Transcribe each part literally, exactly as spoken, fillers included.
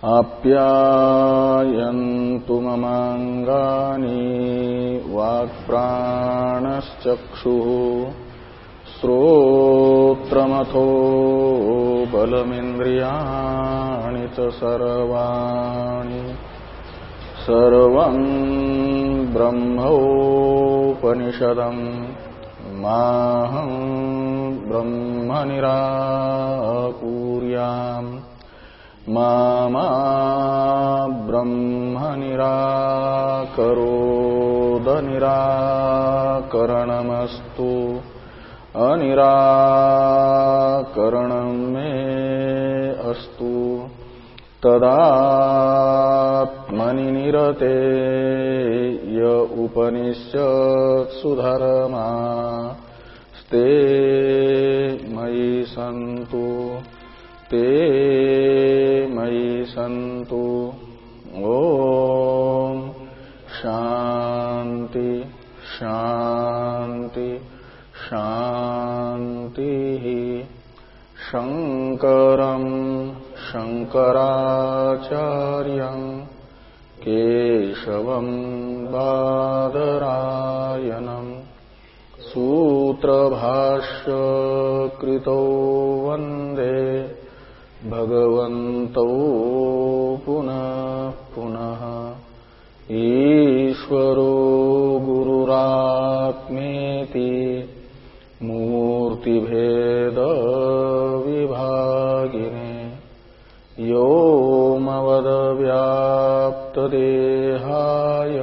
आप्यायन्तु ममाङ्गानि वाक्प्राणश्चक्षुः श्रोत्रमथो बलमिन्द्रियाणि च सर्वाणि सर्वं ब्रह्मोपनिषदं माहं ब्रह्म निराकुर्याम् मा मा ब्रह्म निराकरोद निराकरणमस्तु अनिराकरणं मे अस्तु तदात्मनि निरते य उपनिषत्सु धर्मा स्ते मयि सन्तु ते मयि सन्तु। ओम शांति शांति शांति। शंकरं शंकराचार्यं केशवं बादरायणं सूत्रभाष्य कृतो वन्दे भगवन्तौ पुनः पुनः। ईश्वरो गुरुरात्मेति मूर्तिभेद विभागिने व्योमवद्व्याप्तदेहाय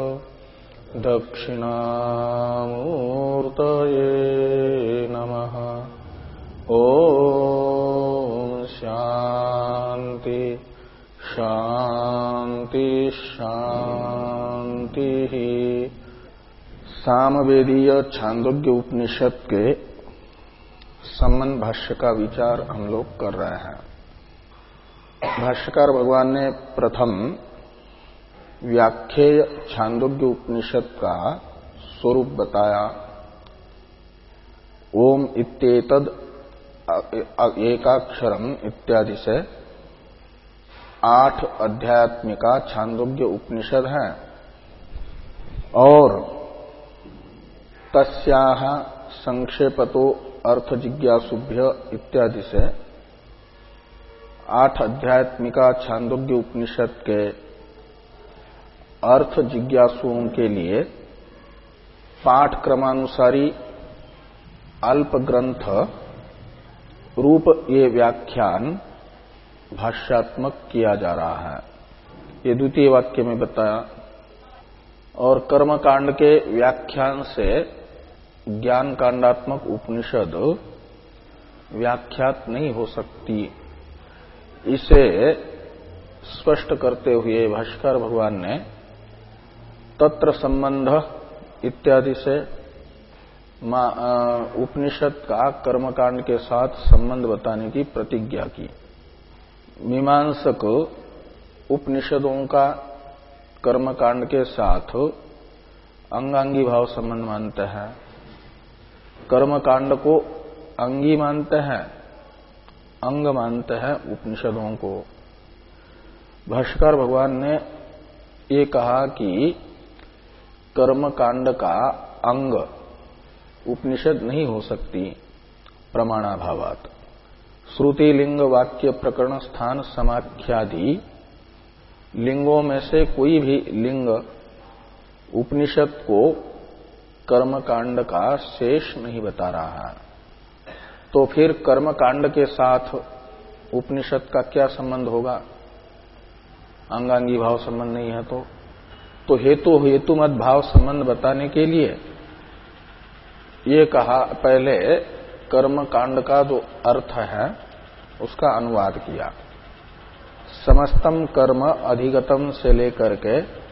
दक्षिणामूर्तये नमः। ओम शांति शांति शांति। सामवेदीय छांदोग्य उपनिषद के संबंध भाष्य का विचार हम लोग कर रहे हैं। भाष्यकार भगवान ने प्रथम व्याख्येय छांदोग्य उपनिषद का स्वरूप बताया। ओम इत्येतद एकाक्षरम इत्यादि से आठ अध्यात्मिका छांदोग्य उपनिषद हैं और तस्याह संक्षेपतो अर्थ जिज्ञासुभ्य इत्यादि से आठ अध्यात्मिका छांदोग्य उपनिषद के अर्थ जिज्ञासुओं के लिए पाठ क्रमानुसारी अल्प ग्रंथ रूप ये व्याख्यान भाष्यात्मक किया जा रहा है। ये द्वितीय वाक्य में बताया। और कर्मकांड के व्याख्यान से ज्ञान कांडात्मक उपनिषद व्याख्यात नहीं हो सकती, इसे स्पष्ट करते हुए भाष्यकार भगवान ने तत्र संबंध इत्यादि से उपनिषद का कर्मकांड के साथ संबंध बताने की प्रतिज्ञा की। मीमांसक उपनिषदों का कर्मकांड के साथ अंगांगी भाव संबंध मानते हैं, कर्मकांड को अंगी मानते हैं, अंग मानते हैं उपनिषदों को। भाष्यकार भगवान ने ये कहा कि कर्मकांड का अंग उपनिषद नहीं हो सकती प्रमाणाभावात। श्रुति लिंग वाक्य प्रकरण स्थान समाख्यादि लिंगों में से कोई भी लिंग उपनिषद को कर्मकांड का शेष नहीं बता रहा है। तो फिर कर्मकांड के साथ उपनिषद का क्या संबंध होगा? अंगांगी भाव संबंध नहीं है तो तो हेतु हेतुमत भाव संबंध बताने के लिए ये कहा, पहले कर्मकांड का जो अर्थ है उसका अनुवाद किया। समस्तम कर्म अधिगतम से लेकर के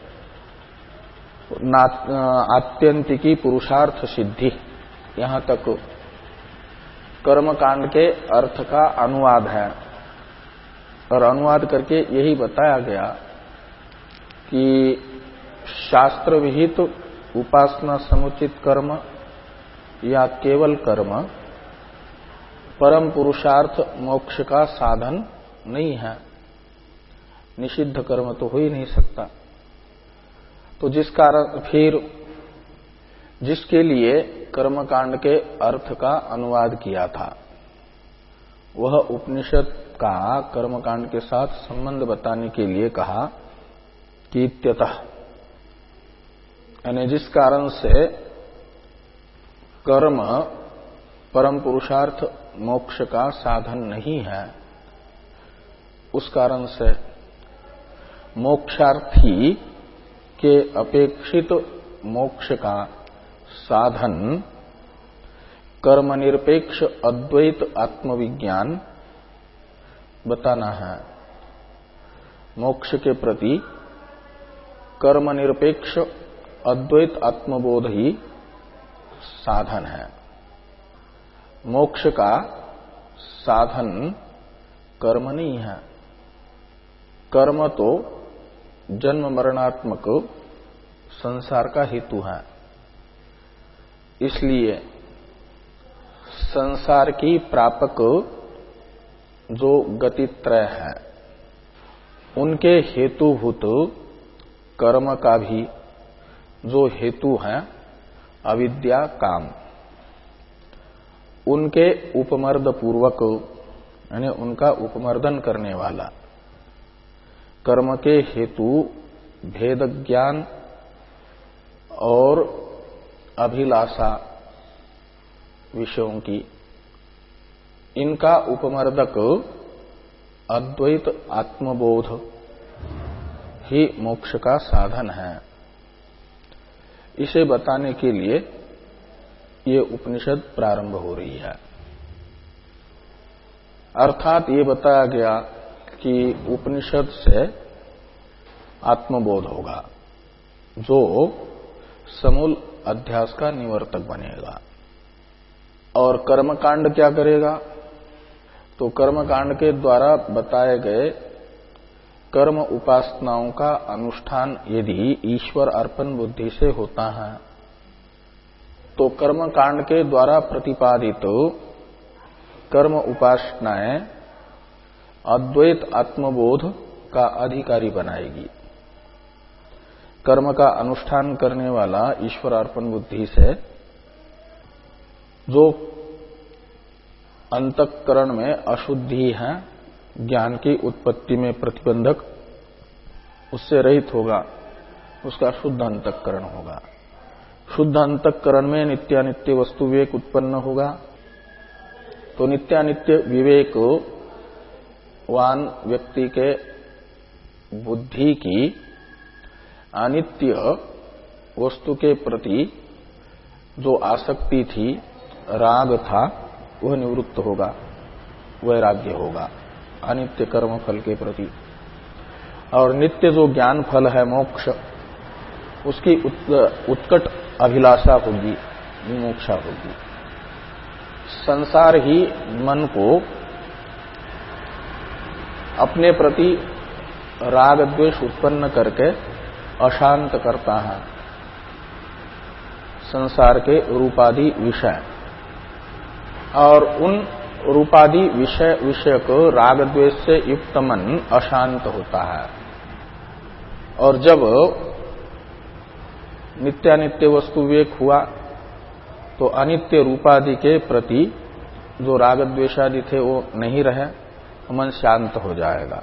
आत्यंतिकी पुरुषार्थ सिद्धि यहां तक कर्मकांड के अर्थ का अनुवाद है। और अनुवाद करके यही बताया गया कि शास्त्र विहित उपासना समुचित कर्म या केवल कर्म परम पुरुषार्थ मोक्ष का साधन नहीं है। निषिद्ध कर्म तो हो ही नहीं सकता। तो जिस कारण फिर जिसके लिए कर्मकांड के अर्थ का अनुवाद किया था, वह उपनिषद का कर्मकांड के साथ संबंध बताने के लिए कहा कि इत्यतः, यानी जिस कारण से कर्म परम पुरुषार्थ मोक्ष का साधन नहीं है, उस कारण से मोक्षार्थी के अपेक्षित मोक्ष का साधन कर्मनिरपेक्ष अद्वैत आत्मविज्ञान बताना है। मोक्ष के प्रति कर्मनिरपेक्ष अद्वैत आत्मबोध ही साधन है। मोक्ष का साधन कर्म नहीं है। कर्म तो जन्म मरणात्मक संसार का हेतु है। इसलिए संसार की प्रापक जो गतित्रय है, उनके हेतुभूत कर्म का भी जो हेतु है अविद्या काम, उनके उपमर्द पूर्वक, यानी उनका उपमर्दन करने वाला कर्म के हेतु भेद ज्ञान और अभिलाषा विषयों की, इनका उपमर्दक अद्वैत आत्मबोध ही मोक्ष का साधन है। इसे बताने के लिए ये उपनिषद प्रारंभ हो रही है। अर्थात ये बताया गया कि उपनिषद से आत्मबोध होगा, जो समूल अध्यास का निवर्तक बनेगा। और कर्मकांड क्या करेगा? तो कर्मकांड के द्वारा बताए गए कर्म उपासनाओं का अनुष्ठान यदि ईश्वर अर्पण बुद्धि से होता है, तो कर्मकांड के द्वारा प्रतिपादित कर्म उपासनाएं अद्वैत आत्मबोध का अधिकारी बनाएगी। कर्म का अनुष्ठान करने वाला ईश्वर अर्पण बुद्धि से जो अंतःकरण में अशुद्धि है, ज्ञान की उत्पत्ति में प्रतिबंधक, उससे रहित होगा, उसका शुद्ध अंतःकरण होगा। शुद्ध अंतःकरण में नित्यानित्य वस्तु विवेक उत्पन्न होगा। तो नित्यानित्य विवेक वान व्यक्ति के बुद्धि की अनित्य वस्तु के प्रति जो आसक्ति थी, राग था, वह निवृत्त होगा, वैराग्य होगा अनित्य कर्म फल के प्रति। और नित्य जो ज्ञान फल है मोक्ष, उसकी उत्कट अभिलाषा होगी, विमोक्षा होगी। संसार ही मन को अपने प्रति राग द्वेष उत्पन्न करके अशांत करता है। संसार के रूपादि विषय, और उन रूपादि विषय विषय को राग द्वेष से युक्त मन अशांत होता है। और जब नित्यानित्य वस्तु विवेक हुआ, तो अनित्य रूपादि के प्रति जो राग द्वेषादि थे वो नहीं रहे, मन शांत हो जाएगा,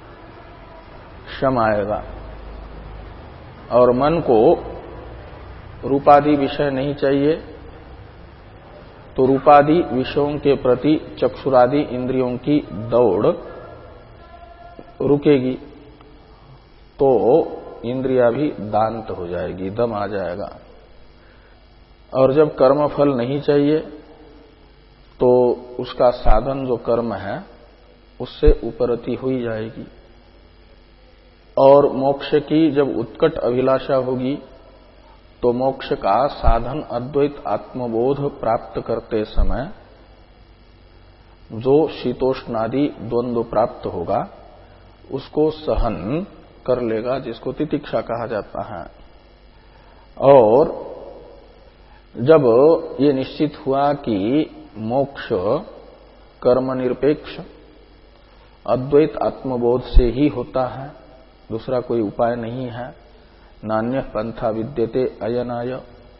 शम आएगा। और मन को रूपादि विषय नहीं चाहिए, तो रूपादि विषयों के प्रति चक्षुरादि इंद्रियों की दौड़ रुकेगी, तो इंद्रिया भी दांत हो जाएगी, दम आ जाएगा। और जब कर्म फल नहीं चाहिए, तो उसका साधन जो कर्म है उससे उपरति हुई जाएगी। और मोक्ष की जब उत्कट अभिलाषा होगी, तो मोक्ष का साधन अद्वैत आत्मबोध प्राप्त करते समय जो शीतोष्णादि द्वंद्व प्राप्त होगा, उसको सहन कर लेगा, जिसको तितिक्षा कहा जाता है। और जब ये निश्चित हुआ कि मोक्ष कर्म निरपेक्ष अद्वैत आत्मबोध से ही होता है, दूसरा कोई उपाय नहीं है। नान्य पंथा विद्यते अयनाय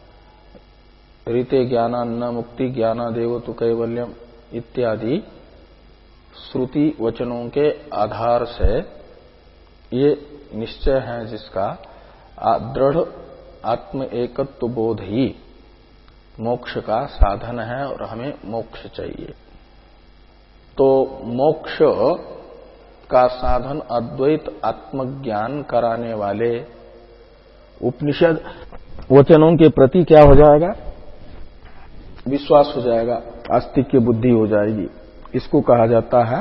रीते ज्ञानान्न मुक्ति ज्ञानादेव तु कैवल्यम इत्यादि श्रुति वचनों के आधार से ये निश्चय है जिसका दृढ़ आत्म एकत्व बोध ही मोक्ष का साधन है और हमें मोक्ष चाहिए। तो मोक्ष का साधन अद्वैत आत्मज्ञान कराने वाले उपनिषद वचनों के प्रति क्या हो जाएगा? विश्वास हो जाएगा, आस्तिक्य बुद्धि हो जाएगी। इसको कहा जाता है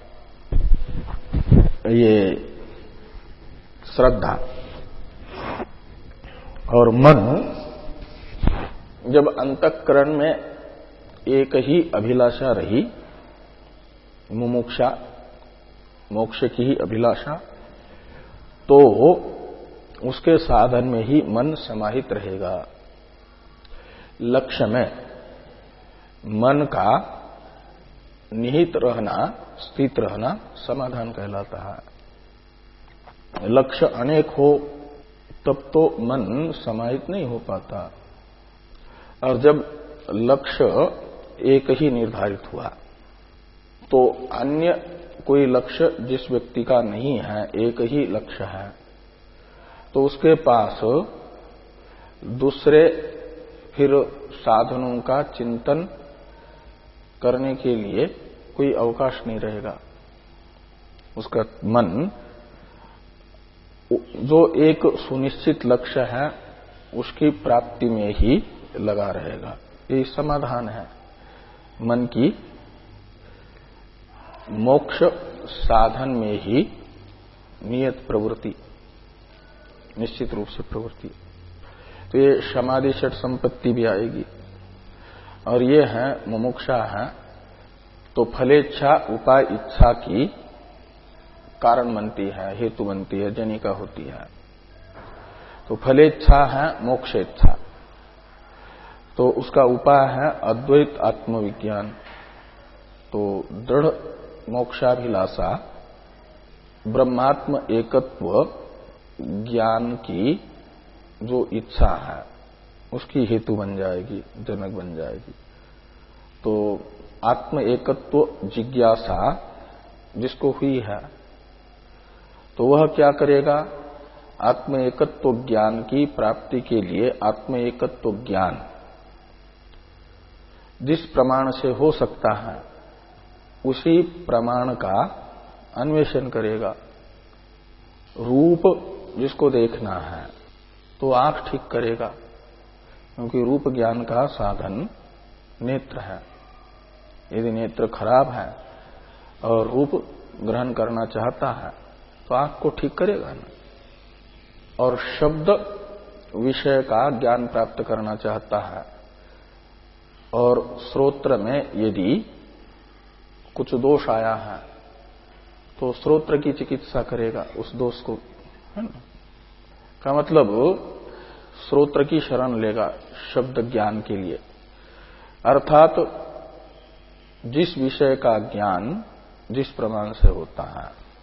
ये श्रद्धा। और मन जब अंतःकरण में एक ही अभिलाषा रही, मुमुक्षा मोक्ष की ही अभिलाषा, तो उसके साधन में ही मन समाहित रहेगा। लक्ष्य में मन का निहित रहना, स्थित रहना समाधान कहलाता है। लक्ष्य अनेक हो तब तो मन समाहित नहीं हो पाता। और जब लक्ष्य एक ही निर्धारित हुआ तो अन्य कोई लक्ष्य जिस व्यक्ति का नहीं है, एक ही लक्ष्य है, तो उसके पास दूसरे फिर साधनों का चिंतन करने के लिए कोई अवकाश नहीं रहेगा। उसका मन जो एक सुनिश्चित लक्ष्य है उसकी प्राप्ति में ही लगा रहेगा। ये समाधान है मन की मोक्ष साधन में ही नियत प्रवृत्ति, निश्चित रूप से प्रवृत्ति। तो ये समाधि षट संपत्ति भी आएगी। और ये है मुमुक्षा है तो फलेच्छा उपाय इच्छा की कारण बनती है, हेतु बनती है, जनिका होती है। तो फलेच्छा है मोक्षेच्छा, तो उसका उपाय है अद्वैत आत्मविज्ञान। तो दृढ़ मोक्षाभिलाषा ब्रह्मात्म एकत्व ज्ञान की जो इच्छा है उसकी हेतु बन जाएगी, जनक बन जाएगी। तो आत्म एकत्व जिज्ञासा जिसको हुई है तो वह क्या करेगा? आत्म एकत्व ज्ञान की प्राप्ति के लिए आत्म एकत्व ज्ञान जिस प्रमाण से हो सकता है उसी प्रमाण का अन्वेषण करेगा। रूप जिसको देखना है तो आंख ठीक करेगा, क्योंकि रूप ज्ञान का साधन नेत्र है। यदि नेत्र खराब है और रूप ग्रहण करना चाहता है तो आंख को ठीक करेगा ना। और शब्द विषय का ज्ञान प्राप्त करना चाहता है और श्रोत्र में यदि कुछ दोष आया है तो श्रोत्र की चिकित्सा करेगा उस दोष को, है ना। का मतलब श्रोत्र की शरण लेगा शब्द ज्ञान के लिए। अर्थात जिस विषय का ज्ञान जिस प्रमाण से होता है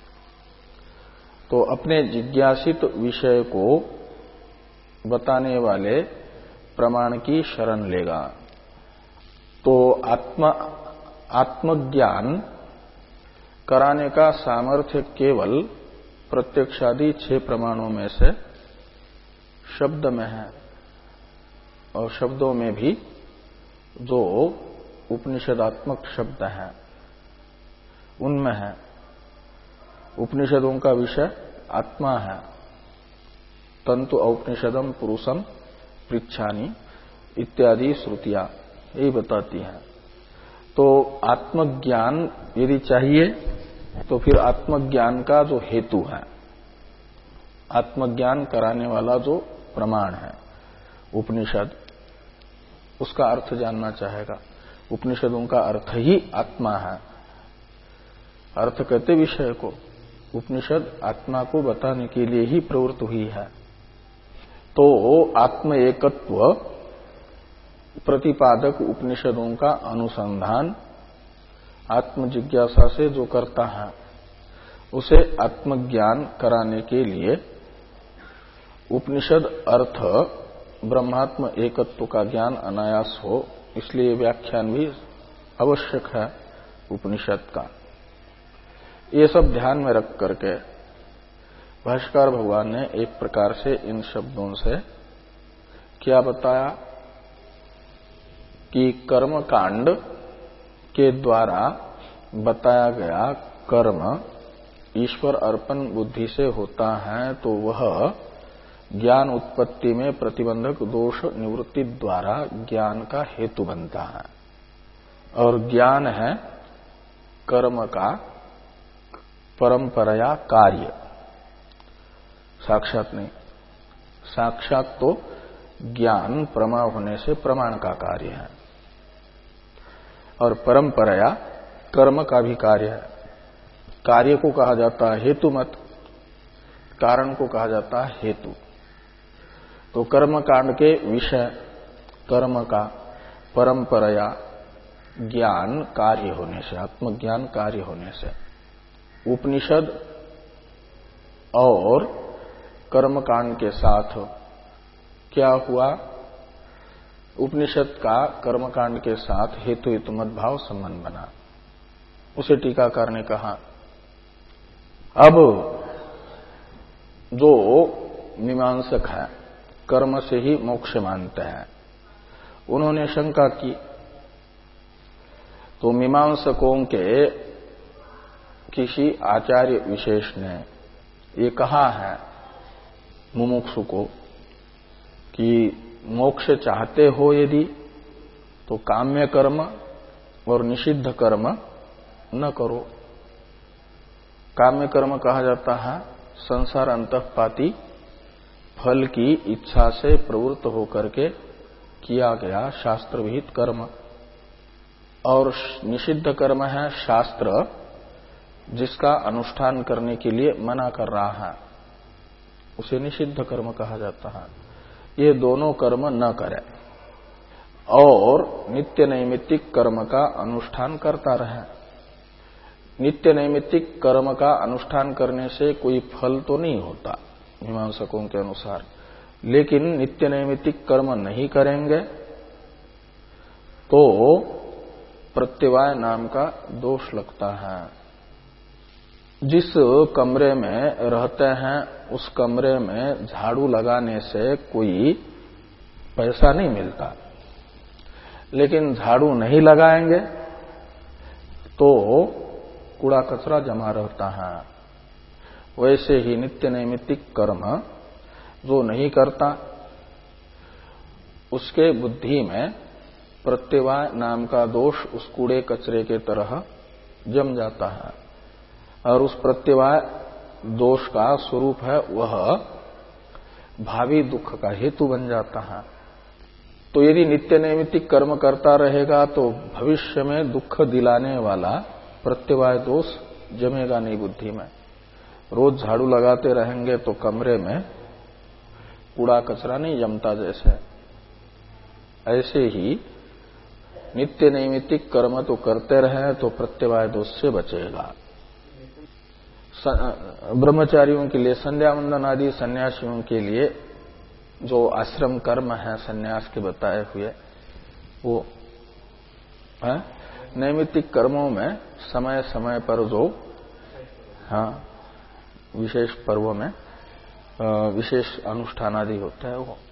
तो अपने जिज्ञासित विषय को बताने वाले प्रमाण की शरण लेगा। तो आत्मा आत्मज्ञान कराने का सामर्थ्य केवल प्रत्यक्षादि छह प्रमाणों में से शब्द में है। और शब्दों में भी जो उपनिषदात्मक शब्द हैं उनमें है। उपनिषदों का विषय आत्मा है। तंतु औपनिषदम पुरुषम पृच्छानि इत्यादि श्रुतियां यही बताती हैं। तो आत्मज्ञान यदि चाहिए तो फिर आत्मज्ञान का जो हेतु है, आत्मज्ञान कराने वाला जो प्रमाण है उपनिषद, उसका अर्थ जानना चाहेगा। उपनिषदों का अर्थ ही आत्मा है। अर्थ कहते विषय को, उपनिषद आत्मा को बताने के लिए ही प्रवृत्त हुई है। तो आत्म एकत्व प्रतिपादक उपनिषदों का अनुसंधान आत्म जिज्ञासा से जो करता है उसे आत्मज्ञान कराने के लिए उपनिषद अर्थ ब्रह्मात्म एकत्व का ज्ञान अनायास हो, इसलिए व्याख्यान भी आवश्यक है उपनिषद का। ये सब ध्यान में रख करके भाष्यकार भगवान ने एक प्रकार से इन शब्दों से क्या बताया कि कर्म कांड के द्वारा बताया गया कर्म ईश्वर अर्पण बुद्धि से होता है, तो वह ज्ञान उत्पत्ति में प्रतिबंधक दोष निवृत्ति द्वारा ज्ञान का हेतु बनता है। और ज्ञान है कर्म का परंपराया कार्य, साक्षात नहीं। साक्षात तो ज्ञान प्रमा होने से प्रमाण का कार्य है, और परंपराया कर्म का भी कार्य है। कार्य को कहा जाता है हेतु मत, कारण को कहा जाता है हेतु। तो कर्म कांड के विषय कर्म का परंपराया ज्ञान कार्य होने से, आत्मज्ञान कार्य होने से उपनिषद और कर्म कांड के साथ क्या हुआ, उपनिषद का कर्म कांड के साथ हेतु हेतुमत भाव संबंध बना। उसे टीकाकार ने कहा, अब जो मीमांसक है कर्म से ही मोक्ष मानते हैं, उन्होंने शंका की। तो मीमांसकों के किसी आचार्य विशेष ने ये कहा है मुमुक्षु को कि मोक्ष चाहते हो यदि तो काम्य कर्म और निषिद्ध कर्म न करो। काम्य कर्म कहा जाता है संसार अंतःपाती फल की इच्छा से प्रवृत्त होकर के किया गया शास्त्र विहित कर्म, और निषिद्ध कर्म है शास्त्र जिसका अनुष्ठान करने के लिए मना कर रहा है, उसे निषिद्ध कर्म कहा जाता है। ये दोनों कर्म न करें और नित्य नैमित्तिक कर्म का अनुष्ठान करता रहे। नित्य नैमित्तिक कर्म का अनुष्ठान करने से कोई फल तो नहीं होता मीमांसकों के अनुसार, लेकिन नित्य नैमित्तिक कर्म नहीं करेंगे तो प्रत्यवाय नाम का दोष लगता है। जिस कमरे में रहते हैं उस कमरे में झाड़ू लगाने से कोई पैसा नहीं मिलता, लेकिन झाड़ू नहीं लगाएंगे तो कूड़ा कचरा जमा रहता है। वैसे ही नित्य नैमित्तिक कर्म जो नहीं करता उसके बुद्धि में प्रत्यवाय नाम का दोष उस कूड़े कचरे के तरह जम जाता है, और उस प्रत्यवाय दोष का स्वरूप है वह भावी दुख का हेतु बन जाता है। तो यदि नित्य नैमित्तिक कर्म करता रहेगा तो भविष्य में दुख दिलाने वाला प्रत्यवाय दोष जमेगा नहीं बुद्धि में। रोज झाड़ू लगाते रहेंगे तो कमरे में कूड़ा कचरा नहीं जमता, जैसे ऐसे ही नित्य नैमित्तिक कर्म तो करते रहे तो प्रत्यवाय दोष से बचेगा। ब्रह्मचारियों के लिए, संध्या वंदन आदि सन्यासियों के लिए जो आश्रम कर्म है सन्यास के बताए हुए, वो है नैमित्तिक कर्मों में समय समय पर जो हाँ विशेष पर्वों में विशेष अनुष्ठान आदि होता है वो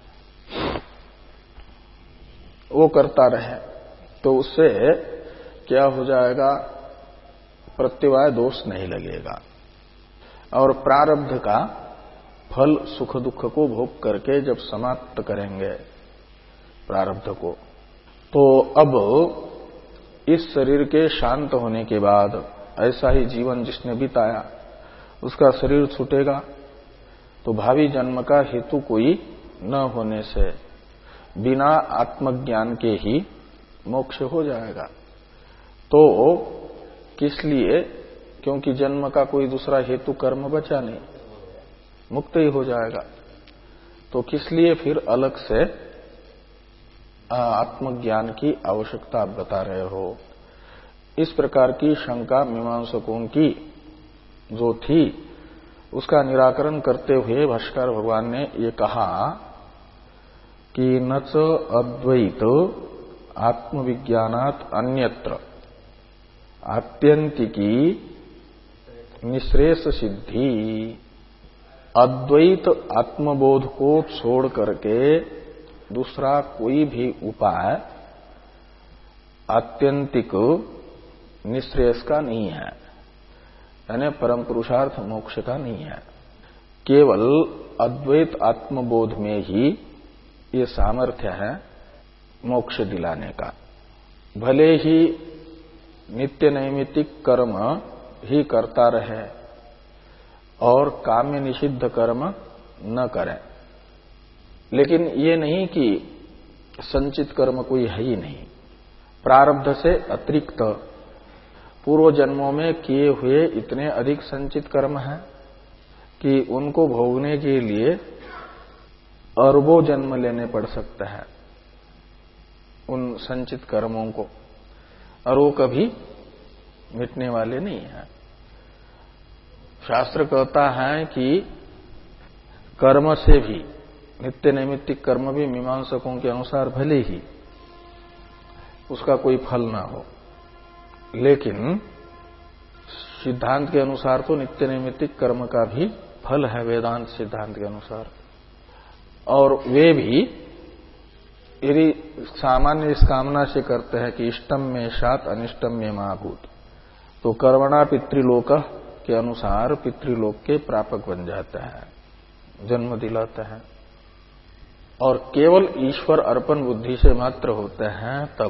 वो करता रहे तो उससे क्या हो जाएगा, प्रत्यवाय दोष नहीं लगेगा और प्रारब्ध का फल सुख दुख को भोग करके जब समाप्त करेंगे प्रारब्ध को, तो अब इस शरीर के शांत होने के बाद ऐसा ही जीवन जिसने बिताया उसका शरीर छूटेगा, तो भावी जन्म का हेतु कोई न होने से बिना आत्मज्ञान के ही मोक्ष हो जाएगा। तो किस लिए, क्योंकि जन्म का कोई दूसरा हेतु कर्म बचा नहीं, मुक्त ही हो जाएगा। तो किस लिए फिर अलग से आत्मज्ञान की आवश्यकता आप बता रहे हो। इस प्रकार की शंका मीमांसकों की जो थी उसका निराकरण करते हुए भाष्कर भगवान ने ये कहा कि न च अद्वैत आत्मविज्ञानात् अन्यत्र आत्यंतिकी निश्रेष सिद्धि। अद्वैत आत्मबोध को छोड़ करके दूसरा कोई भी उपाय आत्यंतिक निश्रेयस का नहीं है, यानी परम पुरुषार्थ मोक्ष का नहीं है। केवल अद्वैत आत्मबोध में ही ये सामर्थ्य है मोक्ष दिलाने का। भले ही नित्य नैमित्तिक कर्म ही करता रहे और काम्य निषिद्ध कर्म न करें, लेकिन ये नहीं कि संचित कर्म कोई है ही नहीं। प्रारब्ध से अतिरिक्त पूर्व जन्मों में किए हुए इतने अधिक संचित कर्म हैं कि उनको भोगने के लिए अरबों जन्म लेने पड़ सकता है उन संचित कर्मों को, और वो कभी मिटने वाले नहीं है। शास्त्र कहता है कि कर्म से भी, नित्य नैमित्तिक कर्म भी मीमांसकों के अनुसार भले ही उसका कोई फल ना हो, लेकिन सिद्धांत के अनुसार तो नित्य नैमित्तिक कर्म का भी फल है वेदांत सिद्धांत के अनुसार। और वे भी यदि सामान्य इस कामना से करते हैं कि इष्टम में सात अनिष्टम में महाभूत, तो कर्मणा पितृलोक के अनुसार पितृलोक के प्रापक बन जाता है, जन्म दिलाता है। और केवल ईश्वर अर्पण बुद्धि से मात्र होते हैं तब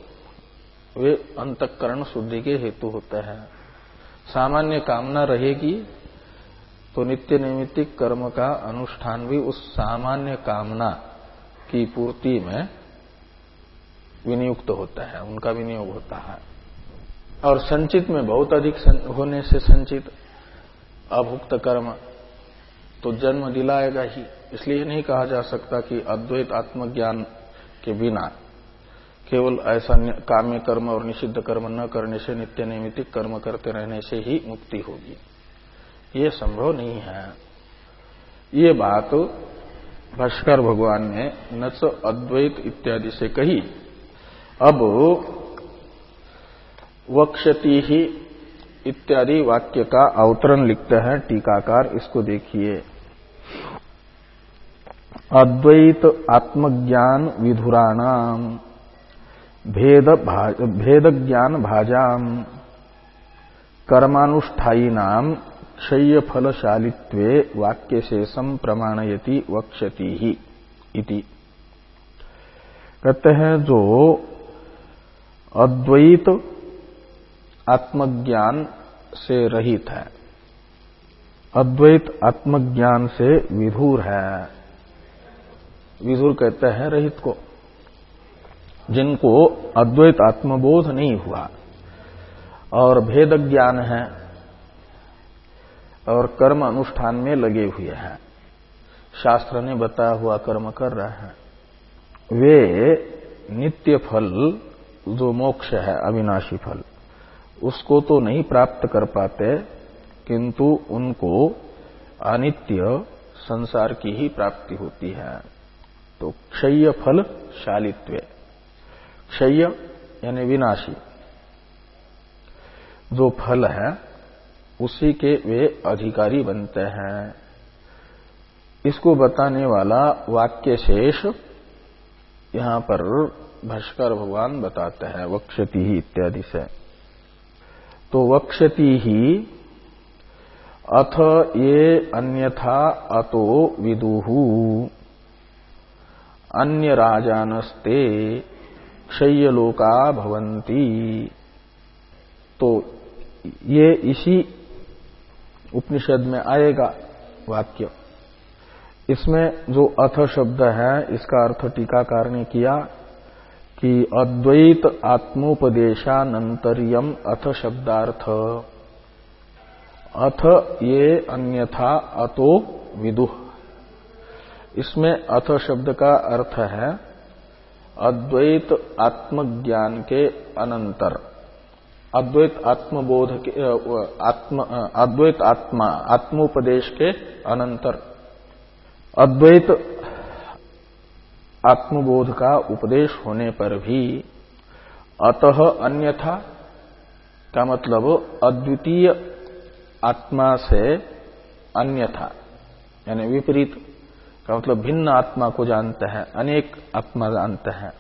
वे अंतःकरण शुद्धि के हेतु होते हैं। सामान्य कामना रहेगी तो नित्य नैमित्तिक कर्म का अनुष्ठान भी उस सामान्य कामना की पूर्ति में विनियुक्त होता है, उनका विनियोग होता है। और संचित में बहुत अधिक होने से संचित अभुक्त कर्म तो जन्म दिलाएगा ही। इसलिए नहीं कहा जा सकता कि अद्वैत आत्मज्ञान के बिना केवल ऐसा काम्य कर्म और निषिद्ध कर्म न करने से, नित्य नैमित्तिक कर्म करते रहने से ही मुक्ति होगी, ये संभव नहीं है। ये बात भाष्कर भगवान ने न च अद्वैत इत्यादि से कही। अब वक्ष्यति ही इत्यादि वाक्य का अवतरण लिखते हैं टीकाकार, इसको देखिए। अद्वैत आत्मज्ञान विधुराणाम भेद भेद ज्ञान भाजाम कर्मानुष्ठायिनाम क्षय्य फलशालित्वे वाक्य शेषम प्रमाणयति वक्ष्यति ही इति। कहते हैं जो अद्वैत आत्मज्ञान से रहित है, अद्वैत आत्मज्ञान से विधुर है। विधुर कहते हैं रहित को, जिनको अद्वैत आत्मबोध नहीं हुआ और भेद ज्ञान है और कर्म अनुष्ठान में लगे हुए हैं, शास्त्र ने बताया हुआ कर्म कर रहे हैं, वे नित्य फल जो मोक्ष है, अविनाशी फल, उसको तो नहीं प्राप्त कर पाते, किंतु उनको अनित्य संसार की ही प्राप्ति होती है। तो क्षय्य फल शालित्व, क्षय्य यानी विनाशी जो फल है उसी के वे अधिकारी बनते हैं। इसको बताने वाला वाक्य शेष यहां पर भाष्कर भगवान बताते हैं वक्ष्यति ही इत्यादि से। तो वक्ष्यति ही अथ ये अन्यथा अतो विदुहु अन्य राजानस्ते क्षय्यलोका भवन्ति। तो ये इसी उपनिषद में आएगा वाक्य। इसमें जो अथ शब्द है इसका अर्थ टीकाकार ने किया कि अद्वैत आत्मोपदेशानंतर्यम अथ शब्दार्थ। अथ ये अन्यथा अतो विदुः, इसमें अथ शब्द का अर्थ है अद्वैत आत्मज्ञान के अनंतर अद्वैत आत्मबोध के आत्म अद्वैत आत्मा आत्मोपदेश के अनंतर अद्वैत आत्मबोध का उपदेश होने पर भी अतः अन्यथा का मतलब अद्वितीय आत्मा से अन्यथा यानी विपरीत का मतलब भिन्न आत्मा को जानते हैं, अनेक आत्मा जानते हैं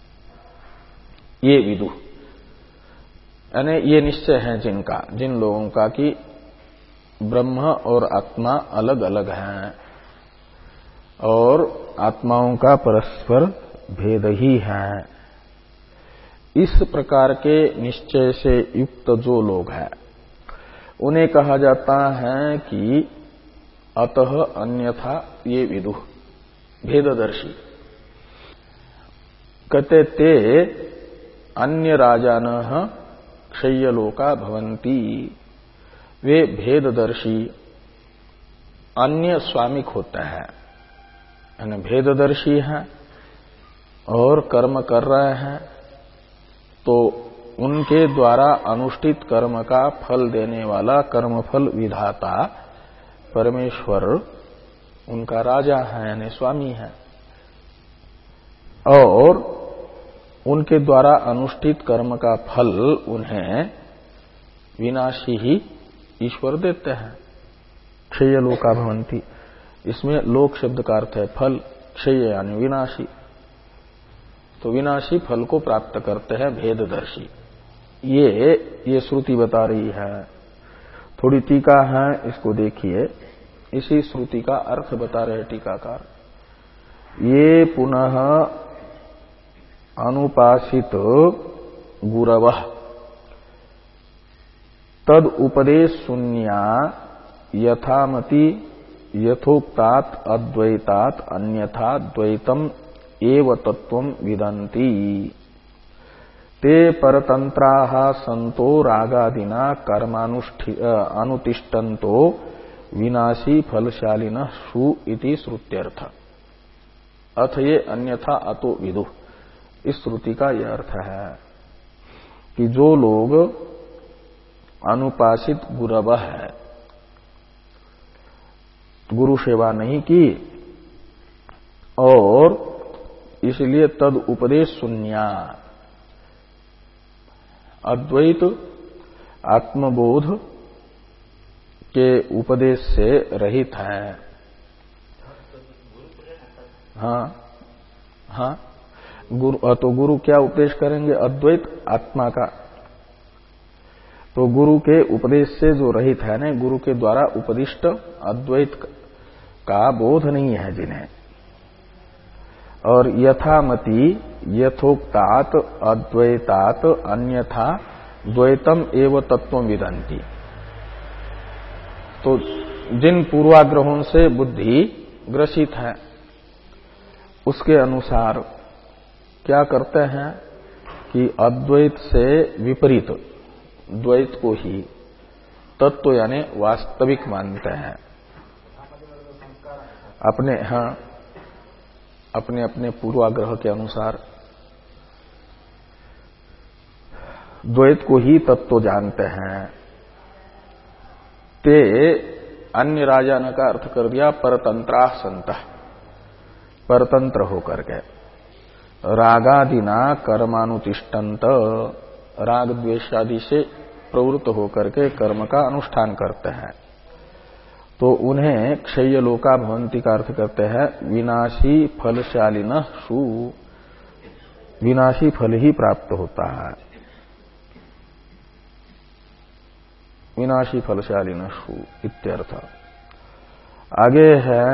ये विदु, यानी ये निश्चय है जिनका, जिन लोगों का कि ब्रह्म और आत्मा अलग अलग हैं और आत्माओं का परस्पर भेद ही है। इस प्रकार के निश्चय से युक्त जो लोग हैं उन्हें कहा जाता है कि अतः अन्यथा ये विदु भेददर्शी। कहते ते अन्य राजानः क्षय्यलोका भवन्ति, वे भेददर्शी अन्य स्वामिक होते हैं, यानी भेददर्शी हैं और कर्म कर रहे हैं तो उनके द्वारा अनुष्ठित कर्म का फल देने वाला कर्मफल विधाता परमेश्वर उनका राजा है यानी स्वामी है, और उनके द्वारा अनुष्ठित कर्म का फल उन्हें विनाशी ही ईश्वर देते हैं। क्षय लोका भवन्ति, इसमें लोक शब्द का अर्थ है फल, क्षय यानी विनाशी, तो विनाशी फल को प्राप्त करते हैं भेददर्शी। ये ये श्रुति बता रही है। थोड़ी टीका है, इसको देखिए। इसी श्रुति का अर्थ बता रहे टीकाकार। ये पुनः अनुपासित गुरवः तद उपदेश शून्या यथामति यथोक्तात अद्वैतात अन्यथा द्वैतम एव तत्वम विदन्ति ते परतंत्राः संतो रागादिना कर्मानुष्ठि अनुतिष्ठन्तो विनाशी फलशालिनः शु इति श्रुत्यर्थ। अथ ये अन्यथा अतो विदु, इस श्रुति का यह अर्थ है कि जो लोग अनुपासित गुरव है, गुरु सेवा नहीं की और इसलिए तद उपदेश शून्या अद्वैत आत्मबोध के उपदेश से रहित है। हाँ हाँ गुरु तो गुरु क्या उपदेश करेंगे? अद्वैत आत्मा का। तो गुरु के उपदेश से जो रहित है ना, गुरु के द्वारा उपदिष्ट अद्वैत का बोध नहीं है जिन्हें, और यथामति यथोक्तात अद्वैतात अन्यथा द्वैतम एव तत्वम विदन्ति। तो जिन पूर्वाग्रहों से बुद्धि ग्रसित है उसके अनुसार क्या करते हैं कि अद्वैत से विपरीत द्वैत को ही तत्व यानी वास्तविक मानते हैं। अपने हाँ अपने अपने पूर्वाग्रह के अनुसार द्वैत को ही तत्व जानते हैं। ते अन्य राजा ने का अर्थ कर दिया परतंत्रा संतः, परतंत्र होकर के, रागादिना कर्मानुतिष्ठन्त, राग द्वेषादि से प्रवृत्त होकर के कर्म का अनुष्ठान करते हैं, तो उन्हें क्षय लोका भवन्ति का अर्थ करते हैं विनाशी फलशालिनः शु, विनाशी फल ही प्राप्त होता है। विनाशी फलशालिनः शु इत्यर्थ। आगे है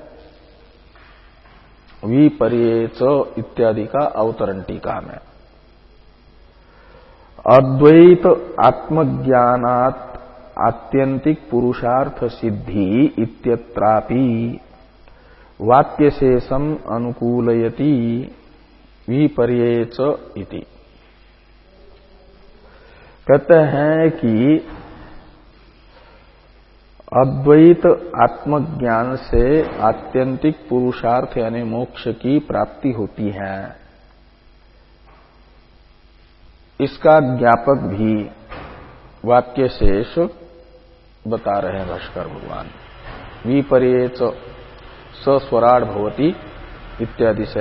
विपर्येच इत्यादि का अवतरण टीका में। अद्वैत आत्मज्ञानात् आत्यंतिक पुरुषार्थ सिद्धि इत्यत्रापि वाक्यशेषम अनुकूलयति विपर्येच इति। कहते हैं कि अद्वैत आत्मज्ञान से आत्यंतिक पुरुषार्थ यानी मोक्ष की प्राप्ति होती है, इसका ज्ञापक भी वाक्य शेष बता रहे हैं भाष्कर भगवान। विपर्ये च सस्वराड भवति इत्यादि से।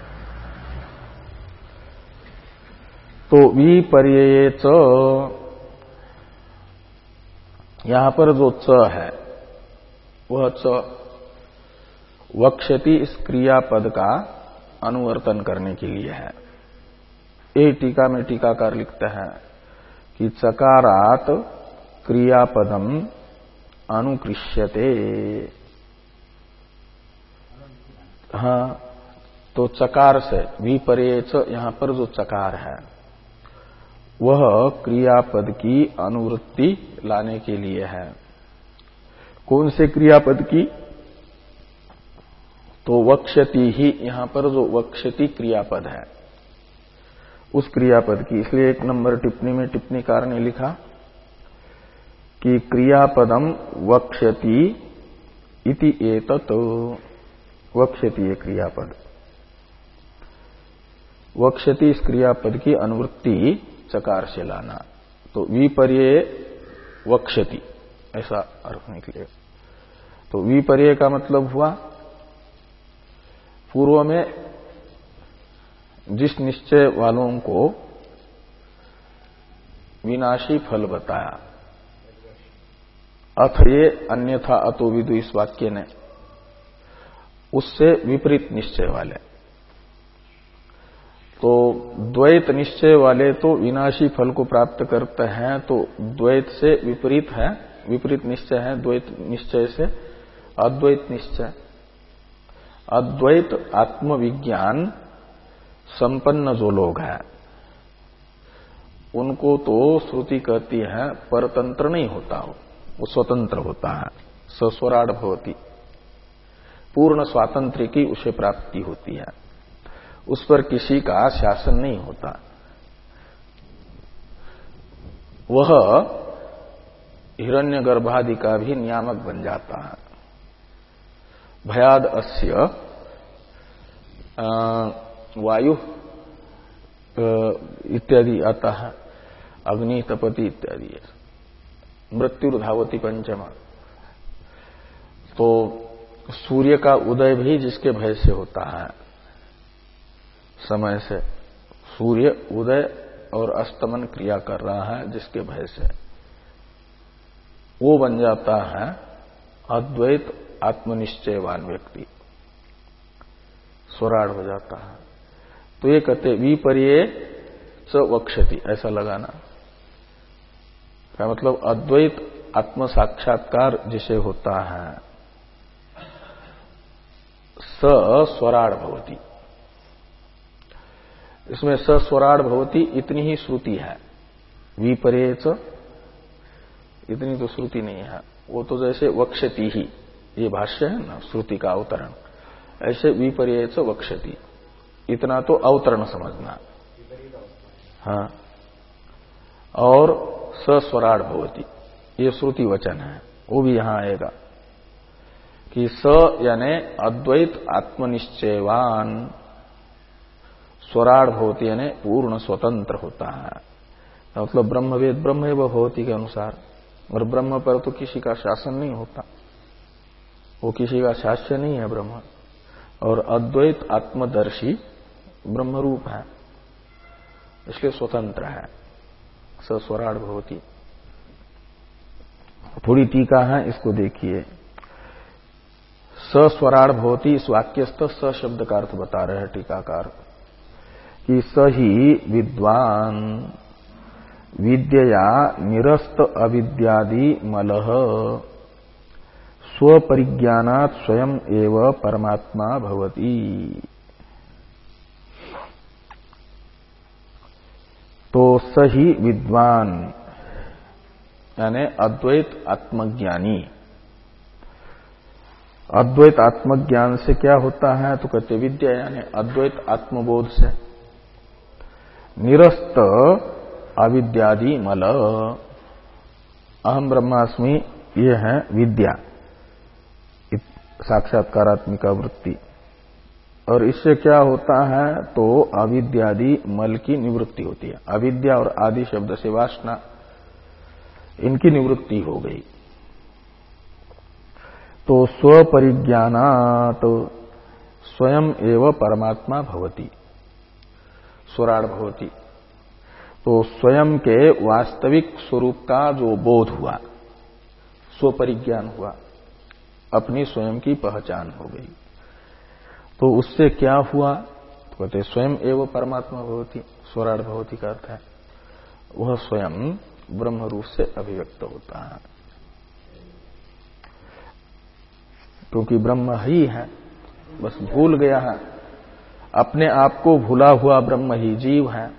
तो विपर्ये च, यहां पर जो च है वह च वक्ष्यति इस क्रियापद का अनुवर्तन करने के लिए है। ये टीका में टीकाकार लिखते हैं कि चकारात क्रियापदम अनुकृष्यते। हाँ, तो चकार से विपर्ये च, यहां पर जो चकार है वह क्रियापद की अनुवृत्ति लाने के लिए है। कौन से क्रियापद की? तो वक्ष्यति ही, यहां पर जो वक्ष्यति क्रियापद है उस क्रियापद की। इसलिए एक नंबर टिप्पणी में टिप्पणीकार ने लिखा कि क्रियापदम वक्ष्यति इति एतत्। वक्ष्यति ये क्रियापद, वक्ष्यति इस क्रियापद की अनुवृत्ति चकार से लाना। तो विपर्ये वक्ष्यति ऐसा अर्थ निकले। तो विपर्ये का मतलब हुआ पूर्व में जिस निश्चय वालों को विनाशी फल बताया, अथ ये अन्यथा अतो विदु इस वाक्य ने, उससे विपरीत निश्चय वाले। तो द्वैत निश्चय वाले तो विनाशी फल को प्राप्त करते हैं, तो द्वैत से विपरीत है, विपरीत निश्चय है द्वैत निश्चय से अद्वैत निश्चय। अद्वैत आत्मविज्ञान संपन्न जो लोग हैं उनको तो श्रुति कहती है परतंत्र नहीं होता हो, वो स्वतंत्र होता है। सस्वराड भवति, पूर्ण स्वातंत्र्य की उसे प्राप्ति होती है, उस पर किसी का शासन नहीं होता। वह हिरण्यगर्भादि का भी नियामक बन जाता है। भयाद अस्य वायु इत्यादि आता है, अग्नि तपति इत्यादि, मृत्युर्धावति पंचमा। तो सूर्य का उदय भी जिसके भय से होता है, समय से सूर्य उदय और अस्तमन क्रिया कर रहा है जिसके भय से, वो बन जाता है अद्वैत आत्मनिश्चयवान व्यक्ति, स्वराड हो जाता है। तो ये कहते विपर्ये च वक्ष्यति, ऐसा लगाना क्या मतलब? अद्वैत आत्म साक्षात्कार जिसे होता है स स्वराड भवति। इसमें स स्वराड भवति इतनी ही श्रुति है, विपर्ये च इतनी तो श्रुति नहीं है। वो तो जैसे वक्ष्यति ही, ये भाष्य है ना श्रुति का अवतरण, ऐसे विपर्ये च वक्ष्यति इतना तो अवतरण समझना। हाँ, और सस्वराड भवति ये श्रुति वचन है, वो भी यहां आएगा कि स यानी अद्वैत आत्मनिश्चयवान, स्वराड भवति यानी पूर्ण स्वतंत्र होता है। मतलब ब्रह्मवेद ब्रह्म भवति के अनुसार, और ब्रह्म पर तो किसी का शासन नहीं होता, वो किसी का शास्य नहीं है ब्रह्म। और अद्वैत आत्मदर्शी ब्रह्मरूप है, इसलिए स्वतंत्र है, सस्वराड भवति। थोड़ी टीका है, इसको देखिए। सस्वराड भवति इस वाक्यस्थ स शब्द का अर्थ बता रहे हैं टीकाकार कि स ही विद्वान विद्यया निरस्त अविद्यादि मलः स्वपरिज्ञानात् स्वयं एव परमात्मा भवति। तो सही विद्वान यानी अद्वैत आत्मज्ञानी। अद्वैत आत्मज्ञान से क्या होता है? तो कहते विद्या यानी अद्वैत आत्मबोध से निरस्त अविद्यादि मल, अहम ब्रह्मास्मि, ये है विद्या, साक्षात्कारात्मिका वृत्ति। और इससे क्या होता है? तो अविद्यादि मल की निवृत्ति होती है। अविद्या और आदि शब्द से वासना, इनकी निवृत्ति हो गई। तो स्वपरिज्ञानात् स्वयं एव परमात्मा भवति, स्वराड भवति। तो स्वयं के वास्तविक स्वरूप का जो बोध हुआ, स्वपरिज्ञान हुआ, अपनी स्वयं की पहचान हो गई, तो उससे क्या हुआ? तो कहते स्वयं एव परमात्मा भवति, स्वराड भवति का अर्थ है वह स्वयं ब्रह्म रूप से अभिव्यक्त होता है, क्योंकि ब्रह्म ही है, बस भूल गया है, अपने आप को भूला हुआ ब्रह्म ही जीव है।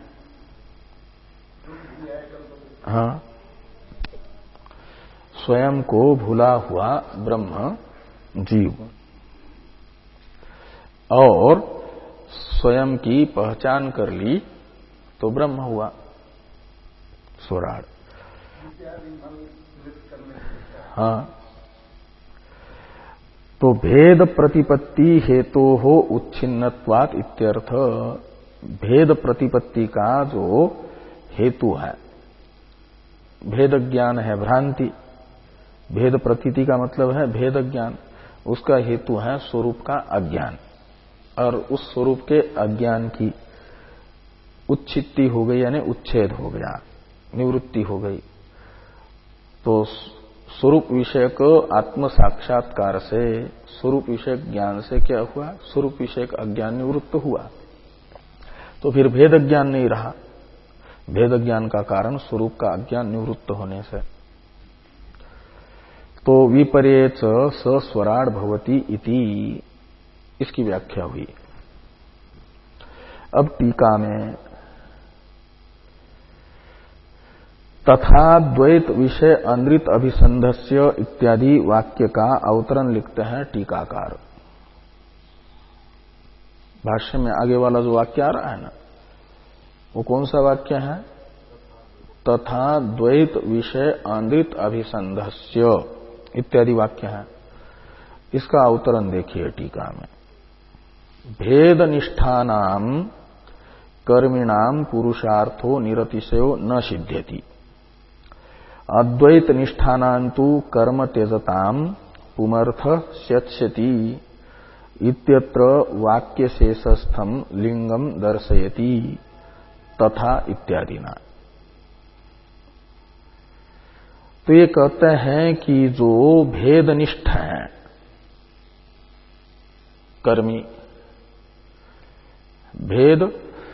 हाँ, स्वयं को भूला हुआ ब्रह्म जीव और स्वयं की पहचान कर ली तो ब्रह्म हुआ स्वराड। हाँ, तो भेद प्रतिपत्ति हेतु हो उच्छिन्नत्वात् इत्यर्थ। भेद प्रतिपत्ति का जो हेतु है, भेद ज्ञान है भ्रांति, भेद प्रतीति का मतलब है भेद ज्ञान, उसका हेतु है स्वरूप का अज्ञान, और उस स्वरूप के अज्ञान की उच्छित्ति हो गई, यानी उच्छेद हो गया, निवृत्ति हो गई। तो स्वरूप विषयक आत्म साक्षात्कार से, स्वरूप विषयक ज्ञान से क्या हुआ? स्वरूप विषयक अज्ञान निवृत्त हुआ। तो फिर भेद ज्ञान नहीं रहा, भेद ज्ञान का कारण स्वरूप का अज्ञान निवृत्त होने से। तो विपर्येच स स्वराड भवति इति, इसकी व्याख्या हुई। अब टीका में तथा द्वैत विषय अनृत अभिसंधस्य इत्यादि वाक्य का अवतरण लिखते हैं टीकाकार। भाष्य में आगे वाला जो वाक्य आ रहा है ना, वो कौन सा वाक्य है? तथा द्वैत विषय अनृत अभिसंधस्य इत्यादि वाक्य है। इसका अवतरण देखिए टीका में। भेद निष्ठानाम कर्मिणाम पुरुषार्थो निरतिशयो न सिद्ध्यति, अद्वैत निष्ठानान्तु कर्म त्यजताम पुमर्थ स्यत्स्यति इत्यत्र वाक्य शेषस्थम लिंगम दर्शयति तथा इत्यादि ना। तो ये कहते हैं कि जो भेदनिष्ठ है कर्मी, भेद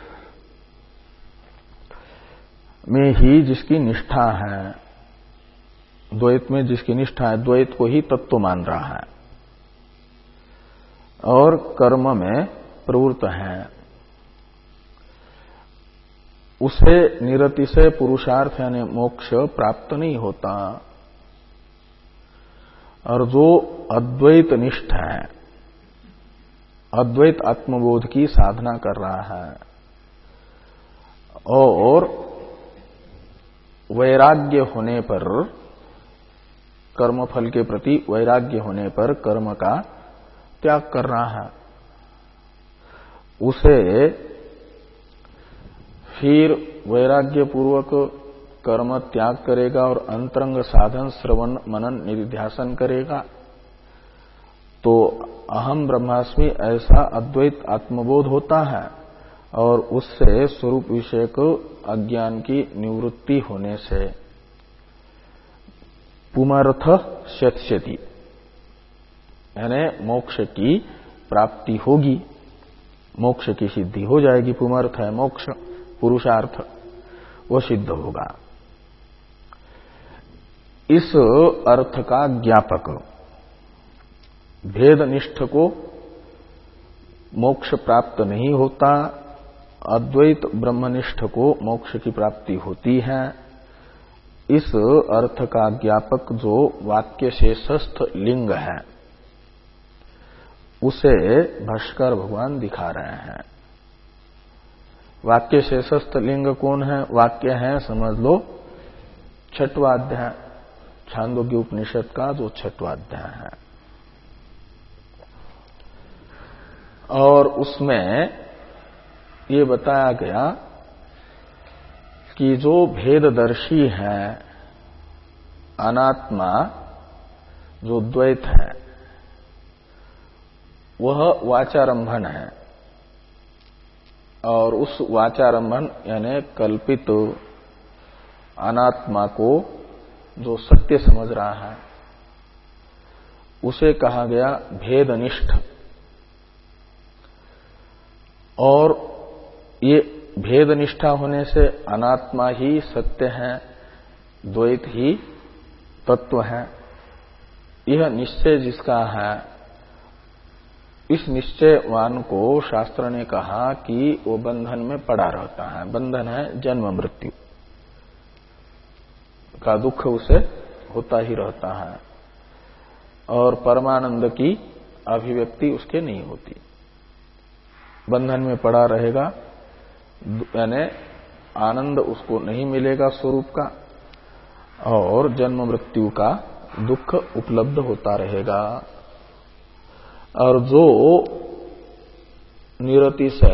में ही जिसकी निष्ठा है, द्वैत में जिसकी निष्ठा है, द्वैत को ही तत्व मान रहा है और कर्म में प्रवृत्त है, उसे निरतिशय पुरुषार्थ यानी मोक्ष प्राप्त नहीं होता। और जो अद्वैत निष्ठ है, अद्वैत आत्मबोध की साधना कर रहा है और वैराग्य होने पर, कर्मफल के प्रति वैराग्य होने पर कर्म का त्याग कर रहा है, उसे फिर वैराग्य पूर्वक कर्म त्याग करेगा और अंतरंग साधन श्रवण मनन निधिध्यासन करेगा तो अहम ब्रह्मास्मि ऐसा अद्वैत आत्मबोध होता है और उससे स्वरूप विषयक अज्ञान की निवृत्ति होने से पुमर्थ शत्स्यति यानी मोक्ष की प्राप्ति होगी, मोक्ष की सिद्धि हो जाएगी। पुमर्थ है मोक्ष, पुरुषार्थ, वो सिद्ध होगा। इस अर्थ का ज्ञापक भेदनिष्ठ को मोक्ष प्राप्त नहीं होता, अद्वैत ब्रह्मनिष्ठ को मोक्ष की प्राप्ति होती है। इस अर्थ का ज्ञापक जो वाक्य शेषस्थ लिंग है उसे भाष्कर भगवान दिखा रहे हैं। वाक्य शेषस्थ लिंग कौन है? वाक्य है समझ लो छठवां अध्याय, छांदोग्य उपनिषद का जो छठवां अध्याय है, और उसमें ये बताया गया कि जो भेददर्शी है अनात्मा जो द्वैत है वह वाचारंभन है, और उस वाचारंभन यानी कल्पित अनात्मा को जो सत्य समझ रहा है उसे कहा गया भेदनिष्ठ। और ये भेदनिष्ठा होने से अनात्मा ही सत्य है, द्वैत ही तत्व है, यह निश्चय जिसका है, इस निश्चयवान को शास्त्र ने कहा कि वो बंधन में पड़ा रहता है। बंधन है जन्म मृत्यु का दुख उसे होता ही रहता है, और परमानंद की अभिव्यक्ति उसके नहीं होती। बंधन में पड़ा रहेगा यानी आनंद उसको नहीं मिलेगा स्वरूप का, और जन्म मृत्यु का दुख उपलब्ध होता रहेगा। और जो निरतिशय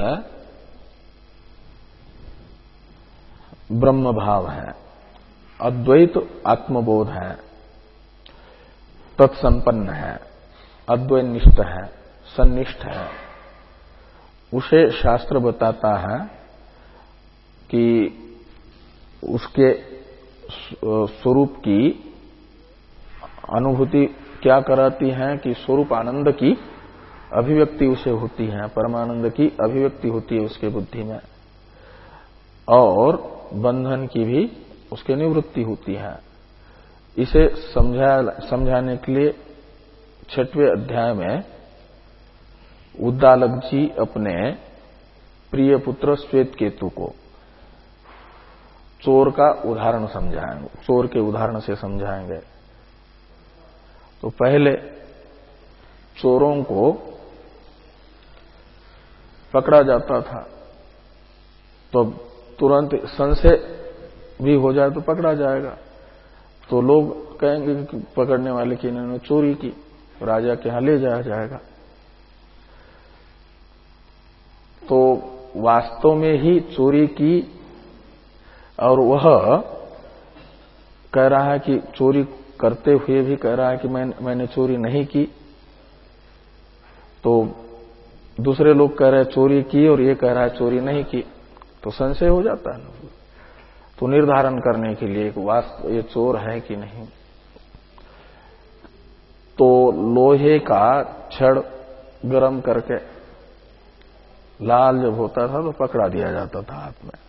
ब्रह्म भाव है, अद्वैत आत्मबोध है, तत्संपन्न है, अद्वैतनिष्ठ है, सन्निष्ठ है, उसे शास्त्र बताता है कि उसके स्वरूप की अनुभूति क्या कराती है कि स्वरूप आनंद की अभिव्यक्ति उसे होती है, परमानंद की अभिव्यक्ति होती है उसके बुद्धि में, और बंधन की भी उसके निवृत्ति होती है। इसे समझा समझाने के लिए छठवें अध्याय में उद्दालक जी अपने प्रिय पुत्र श्वेत केतु को चोर का उदाहरण समझाएंगे, चोर के उदाहरण से समझाएंगे। तो पहले चोरों को पकड़ा जाता था तो तुरंत संशय भी हो जाए तो पकड़ा जाएगा, तो लोग कहेंगे कि पकड़ने वाले की इन्होंने चोरी की, राजा के यहां ले जाया जाएगा। तो वास्तव में ही चोरी की, और वह कह रहा है कि चोरी करते हुए भी कह रहा है कि मैं, मैंने चोरी नहीं की, तो दूसरे लोग कह रहे हैं चोरी की और ये कह रहा है चोरी नहीं की, तो संशय हो जाता है। तो निर्धारण करने के लिए वास्तव ये चोर है कि नहीं, तो लोहे का छड़ गरम करके लाल जब होता था तो पकड़ा दिया जाता था हाथ में।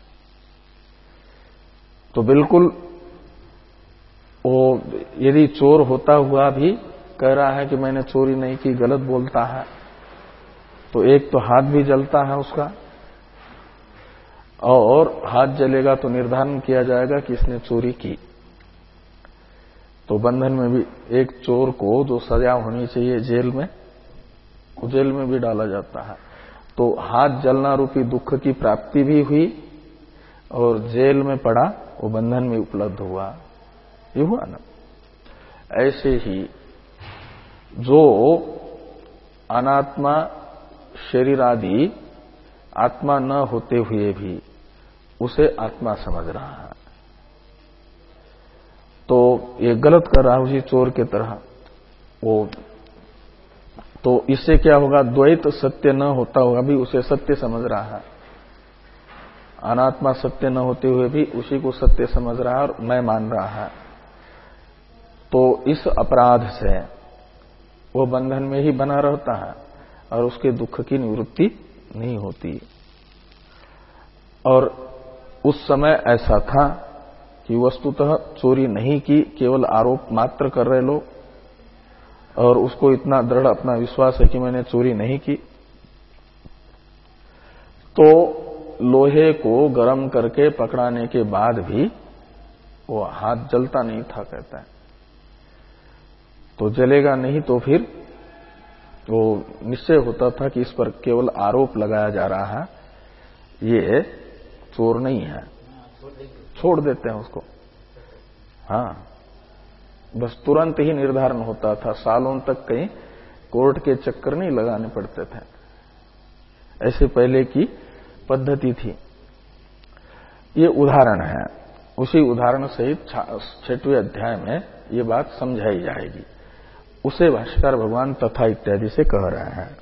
तो बिल्कुल वो यदि चोर होता हुआ भी कह रहा है कि मैंने चोरी नहीं की, गलत बोलता है, तो एक तो हाथ भी जलता है उसका, और हाथ जलेगा तो निर्धारण किया जाएगा कि इसने चोरी की। तो बंधन में भी एक चोर को जो सजा होनी चाहिए जेल में, जेल में भी डाला जाता है। तो हाथ जलना रूपी दुख की प्राप्ति भी हुई, और जेल में पड़ा वो बंधन में उपलब्ध हुआ, ये हुआ ना। ऐसे ही जो अनात्मा शरीर आदि आत्मा न होते हुए भी उसे आत्मा समझ रहा है, तो ये गलत कर रहा है उसी चोर के तरह वो। तो इससे क्या होगा, द्वैत सत्य न होता हुआ भी उसे सत्य समझ रहा है, अनात्मा सत्य न होते हुए भी उसी को सत्य समझ रहा है और मैं मान रहा है। तो इस अपराध से वो बंधन में ही बना रहता है और उसके दुख की निवृत्ति नहीं होती। और उस समय ऐसा था कि वस्तुतः चोरी नहीं की, केवल आरोप मात्र कर रहे लोग, और उसको इतना दृढ़ अपना विश्वास है कि मैंने चोरी नहीं की। तो लोहे को गर्म करके पकड़ाने के बाद भी वो हाथ जलता नहीं था, कहता है। तो जलेगा नहीं तो फिर वो निश्चय होता था कि इस पर केवल आरोप लगाया जा रहा है, ये चोर नहीं है, छोड़ देते हैं उसको। हाँ, बस तुरंत ही निर्धारण होता था, सालों तक कहीं कोर्ट के चक्कर नहीं लगाने पड़ते थे, ऐसे पहले की पद्धति थी। ये उदाहरण है। उसी उदाहरण सहित छठवें अध्याय में ये बात समझाई जाएगी। उसे भाष्यकार भगवान तथा इत्यादि से कह रहे हैं।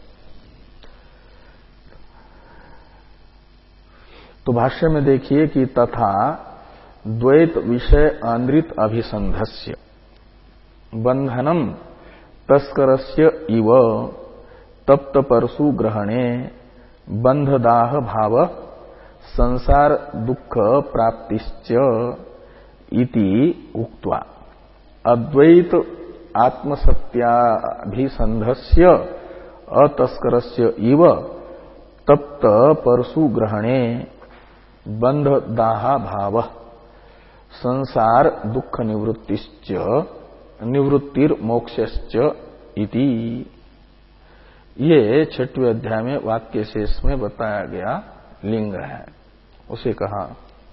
तो भाष्य में देखिए कि तथा द्वैत विषय आंद्रित अभिसंधस्य बंधनम तस्करस्य इव तप्त परशु ग्रहणे बंधदाह भाव संसार दुख प्राप्तिश्च इति उक्त्वा अद्वैत आत्मसत्याभिसंधस्य अतस्करस्य इव तप्त परशु ग्रहणे बंधदाह भाव संसार दुख निवृत्तिश्च निवृत्तिर मोक्षश्च इति। ये छठवें अध्याय में वाक्य शेष में बताया गया लिंग है। उसे कहा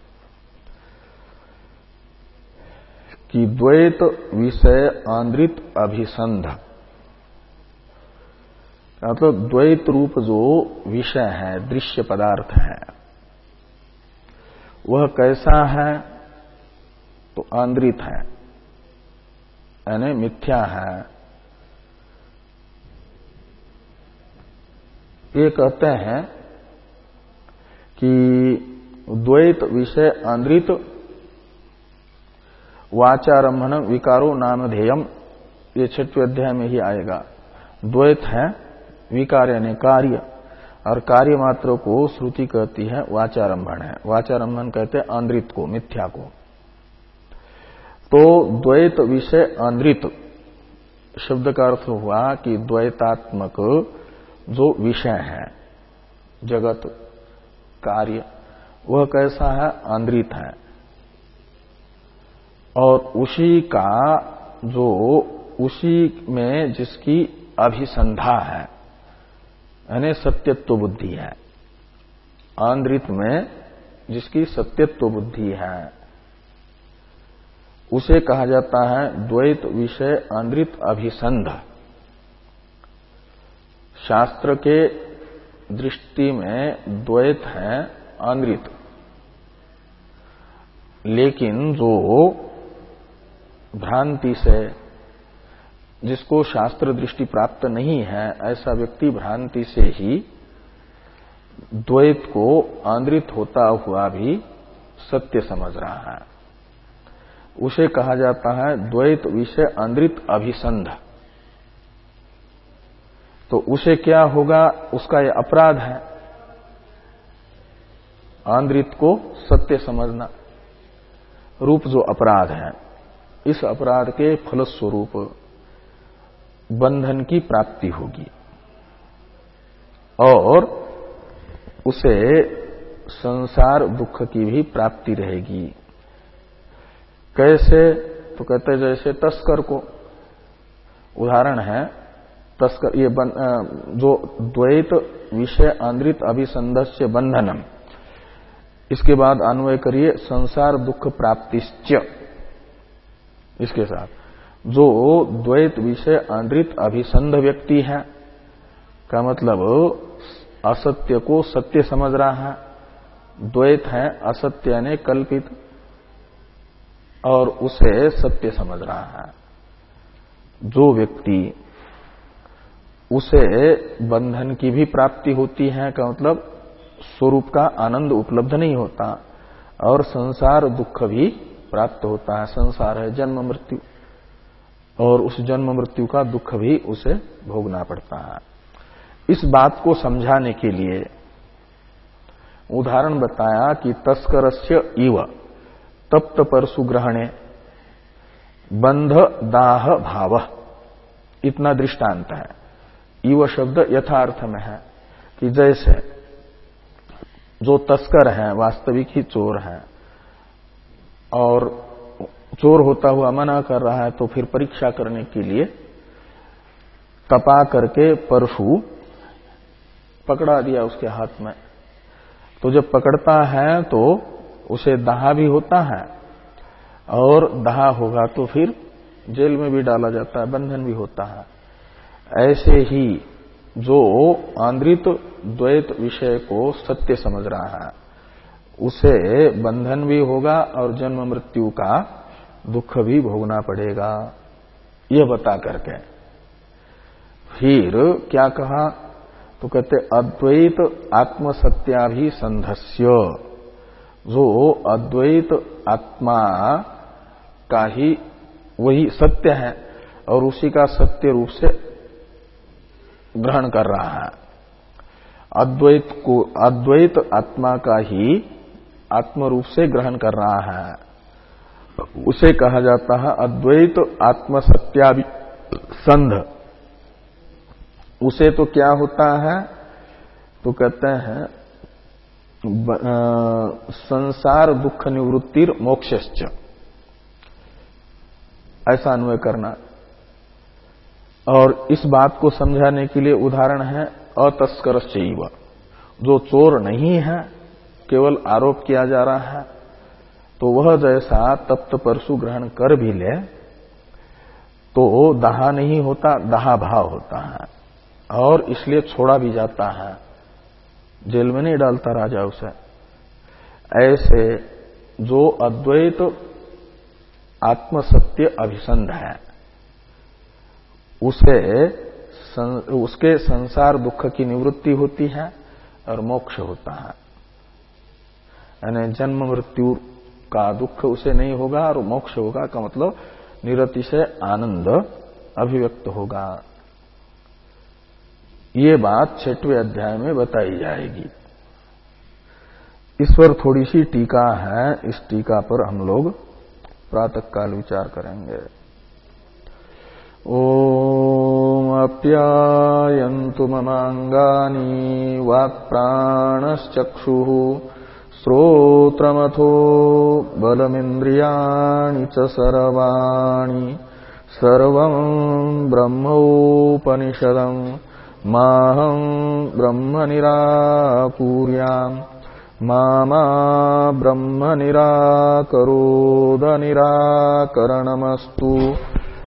कि द्वैत विषय आंद्रित अभिसंध, मतलब द्वैत रूप जो विषय है, दृश्य पदार्थ है, वह कैसा है? तो आंद्रित है, यानी मिथ्या है। ये कहते हैं कि द्वैत विषय आंद्रित वाचारंभन विकारो नामधेयम, ये छठवें अध्याय में ही आएगा। द्वैत है विकार यानी कार्य, और कार्य मात्र को श्रुति कहती है वाचारंभन है। वाचारंभन कहते हैं आंद्रित को, मिथ्या को। तो द्वैत विषय आंद्रित शब्द का अर्थ हुआ कि द्वैतात्मक जो विषय है, जगत कार्य, वह कैसा है? आंद्रित है। और उसी का जो उसी में जिसकी अभिसंधा है, यानी सत्यत्व बुद्धि है, आंद्रित में जिसकी सत्यत्व बुद्धि है, उसे कहा जाता है द्वैत विषय आंद्रित अभिसंध। शास्त्र के दृष्टि में द्वैत है आंद्रित, लेकिन जो भ्रांति से, जिसको शास्त्र दृष्टि प्राप्त नहीं है, ऐसा व्यक्ति भ्रांति से ही द्वैत को आंद्रित होता हुआ भी सत्य समझ रहा है। उसे कहा जाता है द्वैत विषय आंद्रित अभिसंध। तो उसे क्या होगा? उसका यह अपराध है, आंद्रित को सत्य समझना रूप जो अपराध है। इस अपराध के फलस्वरूप बंधन की प्राप्ति होगी और उसे संसार दुख की भी प्राप्ति रहेगी। कैसे? तो कहते हैं जैसे तस्कर को, उदाहरण है तस्कर, ये बन, जो द्वैत विषय आंद्रित अभिसंधस्य बंधनम, इसके बाद अन्वय करिए संसार दुख प्राप्तिश्च। इसके साथ जो द्वैत विषय आंद्रित अभिसंध व्यक्ति है, का मतलब असत्य को सत्य समझ रहा है। द्वैत है असत्य यानी कल्पित, और उसे सत्य समझ रहा है जो व्यक्ति, उसे बंधन की भी प्राप्ति होती है, का मतलब स्वरूप का आनंद उपलब्ध नहीं होता, और संसार दुख भी प्राप्त होता है। संसार है जन्म मृत्यु, और उस जन्म मृत्यु का दुख भी उसे भोगना पड़ता है। इस बात को समझाने के लिए उदाहरण बताया कि तस्करस्य इव तप्त परशु ग्रहणे बंध दाह भाव, इतना दृष्टांत है। इव शब्द यथार्थ में है कि जैसे जो तस्कर है वास्तविक ही चोर है, और चोर होता हुआ मना कर रहा है, तो फिर परीक्षा करने के लिए तपा करके परशु पकड़ा दिया उसके हाथ में। तो जब पकड़ता है तो उसे दाह भी होता है, और दाह होगा तो फिर जेल में भी डाला जाता है, बंधन भी होता है। ऐसे ही जो आंद्रित द्वैत विषय को सत्य समझ रहा है, उसे बंधन भी होगा और जन्म मृत्यु का दुख भी भोगना पड़ेगा, यह बता करके फिर क्या कहा, तो कहते अद्वैत आत्मसत्याभिसंधस्य, जो अद्वैत आत्मा का ही वही सत्य है और उसी का सत्य रूप से ग्रहण कर रहा है, अद्वैत को अद्वैत आत्मा का ही आत्म रूप से ग्रहण कर रहा है, उसे कहा जाता है अद्वैत आत्मसत्याभिसंध। उसे तो क्या होता है, तो कहते हैं संसार दुख निवृत्तिर मोक्षश्च, ऐसा अन्वय करना। और इस बात को समझाने के लिए उदाहरण है अतस्करश्चैव, जो चोर नहीं है, केवल आरोप किया जा रहा है, तो वह जैसा तप्त परशु ग्रहण कर भी ले तो दाहा नहीं होता, दाहा भाव होता है और इसलिए छोड़ा भी जाता है, जेल में नहीं डालता राजा उसे। ऐसे जो अद्वैत आत्मसत्य अभिसंध है, उसे सं, उसके संसार दुख की निवृत्ति होती है और मोक्ष होता है, यानी जन्म मृत्यु का दुख उसे नहीं होगा और मोक्ष होगा का मतलब निरतिशय आनंद अभिव्यक्त होगा। ये बात छठवें अध्याय में बताई जाएगी। इस पर थोड़ी सी टीका है, इस टीका पर हम लोग प्रातः काल विचार करेंगे। ओम अप्यायन्तु ममांगानि वाक्प्राणश्चक्षुः श्रोत्रमथो बलमिन्द्रियाणि च सर्वाणि सर्वं ब्रह्मोपनिषदम् माहं ब्रह्म निराकुर्याम् मा मा ब्रह्म निराकरोद निराकरणमस्तु।